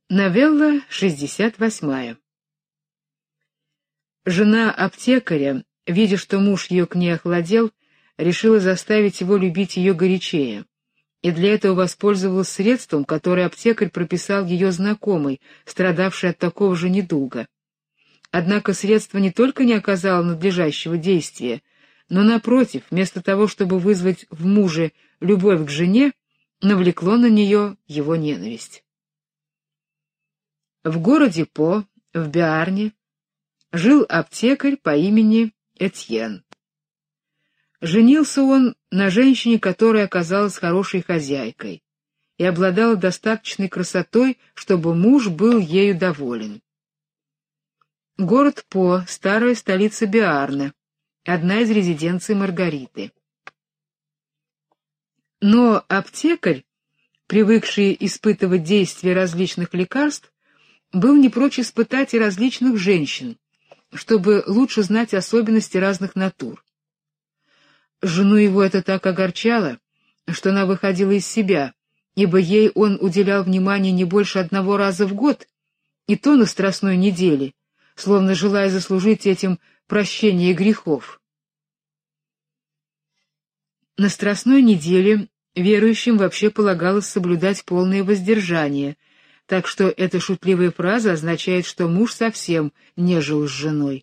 Новелла 68. Жена аптекаря, видя, что муж ее к ней охладел, решила заставить его любить ее горячее, и для этого воспользовалась средством, которое аптекарь прописал ее знакомой, страдавшей от такого же недуга. Однако средство не только не оказало надлежащего действия, но, напротив, вместо того, чтобы вызвать в муже любовь к жене, навлекло на нее его ненависть. В городе По, в Биарне, жил аптекарь по имени Этьен. Женился он на женщине, которая оказалась хорошей хозяйкой и обладала достаточной красотой, чтобы муж был ею доволен. Город По — старая столица Биарна, одна из резиденций Маргариты. Но аптекарь, привыкший испытывать действие различных лекарств, был не прочь испытать и различных женщин, чтобы лучше знать особенности разных натур. Жену его это так огорчало, что она выходила из себя, ибо ей он уделял внимание не больше одного раза в год, и то на страстной неделе, словно желая заслужить этим прощение грехов. На страстной неделе верующим вообще полагалось соблюдать полное воздержание, так что эта шутливая фраза означает, что муж совсем не жил с женой.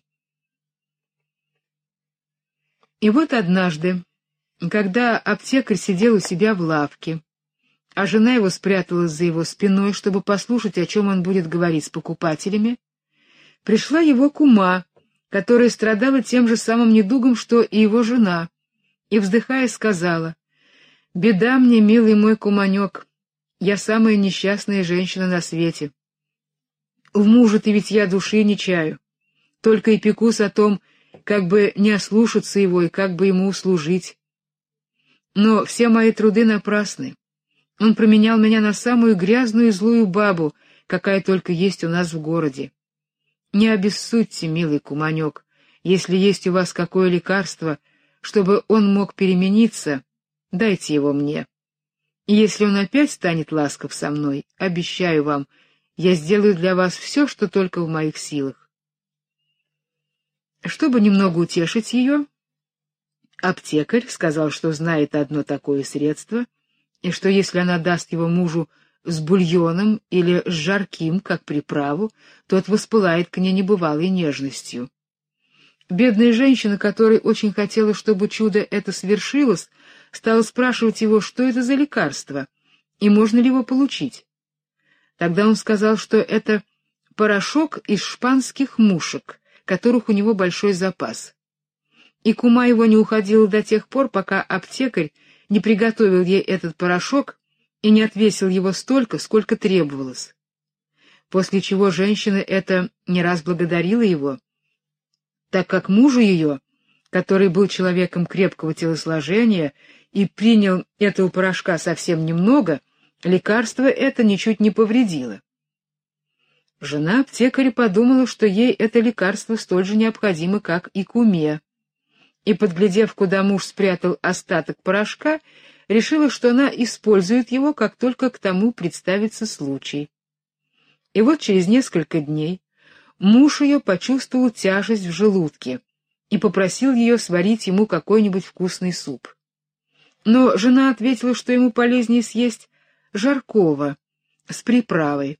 И вот однажды, когда аптекарь сидел у себя в лавке, а жена его спряталась за его спиной, чтобы послушать, о чем он будет говорить с покупателями, пришла его кума, которая страдала тем же самым недугом, что и его жена, и, вздыхая, сказала: «Беда мне, милый мой куманек, я самая несчастная женщина на свете. В муже-то ведь я души не чаю, только и пекусь о том, как бы не ослушаться его и как бы ему услужить. Но все мои труды напрасны. Он променял меня на самую грязную и злую бабу, какая только есть у нас в городе. Не обессудьте, милый куманек, если есть у вас какое лекарство, чтобы он мог перемениться, дайте его мне. И если он опять станет ласков со мной, обещаю вам, я сделаю для вас все, что только в моих силах». Чтобы немного утешить ее, аптекарь сказал, что знает одно такое средство, и что если она даст его мужу с бульоном или с жарким, как приправу, тот воспылает к ней небывалой нежностью. Бедная женщина, которой очень хотелось, чтобы чудо это свершилось, стала спрашивать его, что это за лекарство и можно ли его получить. Тогда он сказал, что это порошок из шпанских мушек, которых у него большой запас. И кума его не уходила до тех пор, пока аптекарь не приготовил ей этот порошок и не отвесил его столько, сколько требовалось. После чего женщина эта не раз благодарила его, так как мужу ее, который был человеком крепкого телосложения и принял этого порошка совсем немного, лекарство это ничуть не повредило. Жена аптекаря подумала, что ей это лекарство столь же необходимо, как и куме, и, подглядев, куда муж спрятал остаток порошка, решила, что она использует его, как только к тому представится случай. И вот через несколько дней муж ее почувствовал тяжесть в желудке и попросил ее сварить ему какой-нибудь вкусный суп. Но жена ответила, что ему полезнее съесть жаркого с приправой.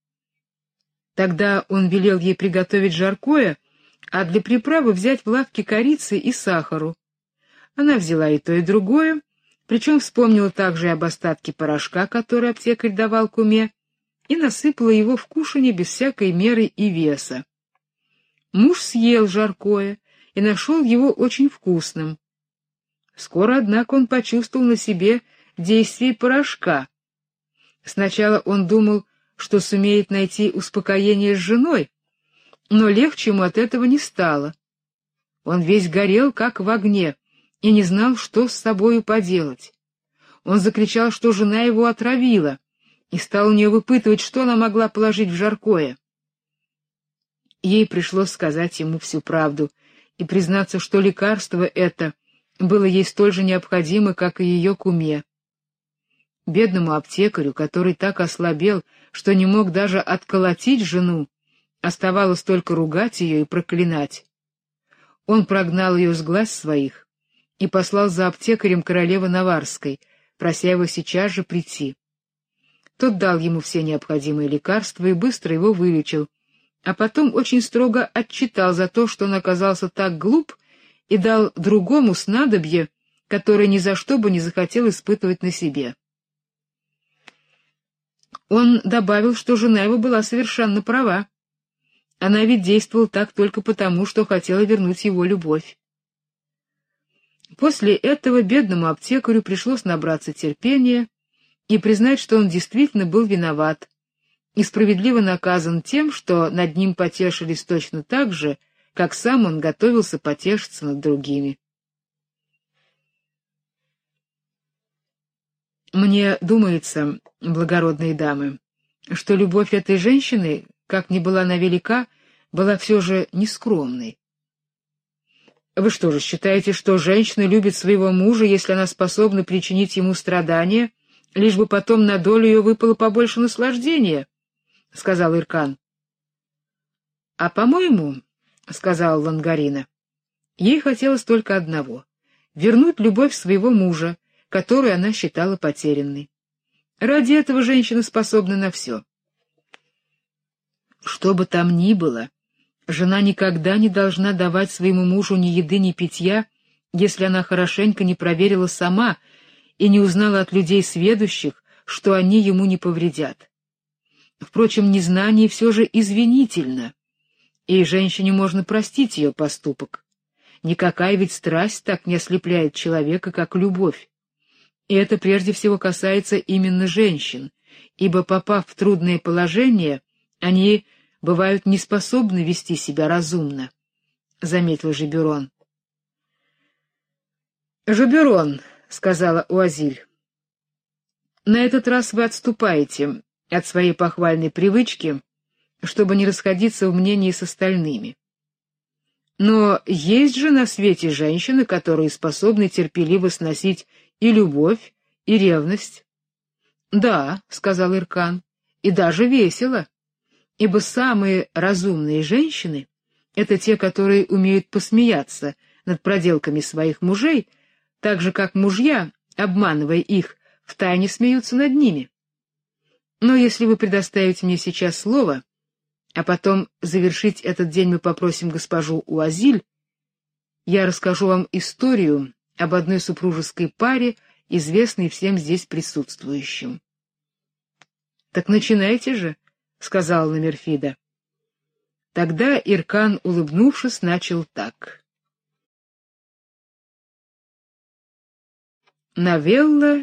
Тогда он велел ей приготовить жаркое, а для приправы взять в лавке корицы и сахару. Она взяла и то, и другое, причем вспомнила также об остатке порошка, который аптекарь давал куме, и насыпала его в кушанье без всякой меры и веса. Муж съел жаркое и нашел его очень вкусным. Скоро, однако, он почувствовал на себе действие порошка. Сначала он думал, что сумеет найти успокоение с женой, но легче ему от этого не стало. Он весь горел, как в огне, и не знал, что с собою поделать. Он закричал, что жена его отравила, и стал у нее выпытывать, что она могла положить в жаркое. Ей пришлось сказать ему всю правду и признаться, что лекарство это было ей столь же необходимо, как и ее куме. Бедному аптекарю, который так ослабел, что не мог даже отколотить жену, оставалось только ругать ее и проклинать. Он прогнал ее с глаз своих и послал за аптекарем королевы Наварской, прося его сейчас же прийти. Тот дал ему все необходимые лекарства и быстро его вылечил, а потом очень строго отчитал за то, что он оказался так глуп и дал другому снадобье, которое ни за что бы не захотел испытывать на себе. Он добавил, что жена его была совершенно права. Она ведь действовала так только потому, что хотела вернуть его любовь. После этого бедному аптекарю пришлось набраться терпения и признать, что он действительно был виноват и справедливо наказан тем, что над ним потешились точно так же, как сам он готовился потешиться над другими. Мне думается, благородные дамы, что любовь этой женщины, как ни была она велика, была все же нескромной. Вы что же считаете, что женщина любит своего мужа, если она способна причинить ему страдания, лишь бы потом на долю ее выпало побольше наслаждения? — сказал Иркан. — А по-моему, — сказала Лангарина, — ей хотелось только одного — вернуть любовь своего мужа, которую она считала потерянной. Ради этого женщина способна на все. Что бы там ни было, жена никогда не должна давать своему мужу ни еды, ни питья, если она хорошенько не проверила сама и не узнала от людей сведущих, что они ему не повредят. Впрочем, незнание все же извинительно, и женщине можно простить ее поступок. Никакая ведь страсть так не ослепляет человека, как любовь. И это прежде всего касается именно женщин, ибо, попав в трудное положение, они бывают неспособны вести себя разумно, — заметил Жебюрон. — Жебюрон, — сказала Уазиль, — на этот раз вы отступаете от своей похвальной привычки, чтобы не расходиться в мнении с остальными. Но есть же на свете женщины, которые способны терпеливо сносить и любовь, и ревность. — Да, — сказал Иркан, — и даже весело, ибо самые разумные женщины — это те, которые умеют посмеяться над проделками своих мужей, так же, как мужья, обманывая их, втайне смеются над ними. Но если вы предоставите мне сейчас слово, а потом завершить этот день мы попросим госпожу Уазиль, я расскажу вам историю об одной супружеской паре, известной всем здесь присутствующим. — Так начинайте же, — сказала Номерфида. Тогда Иркан, улыбнувшись, начал так. Новелла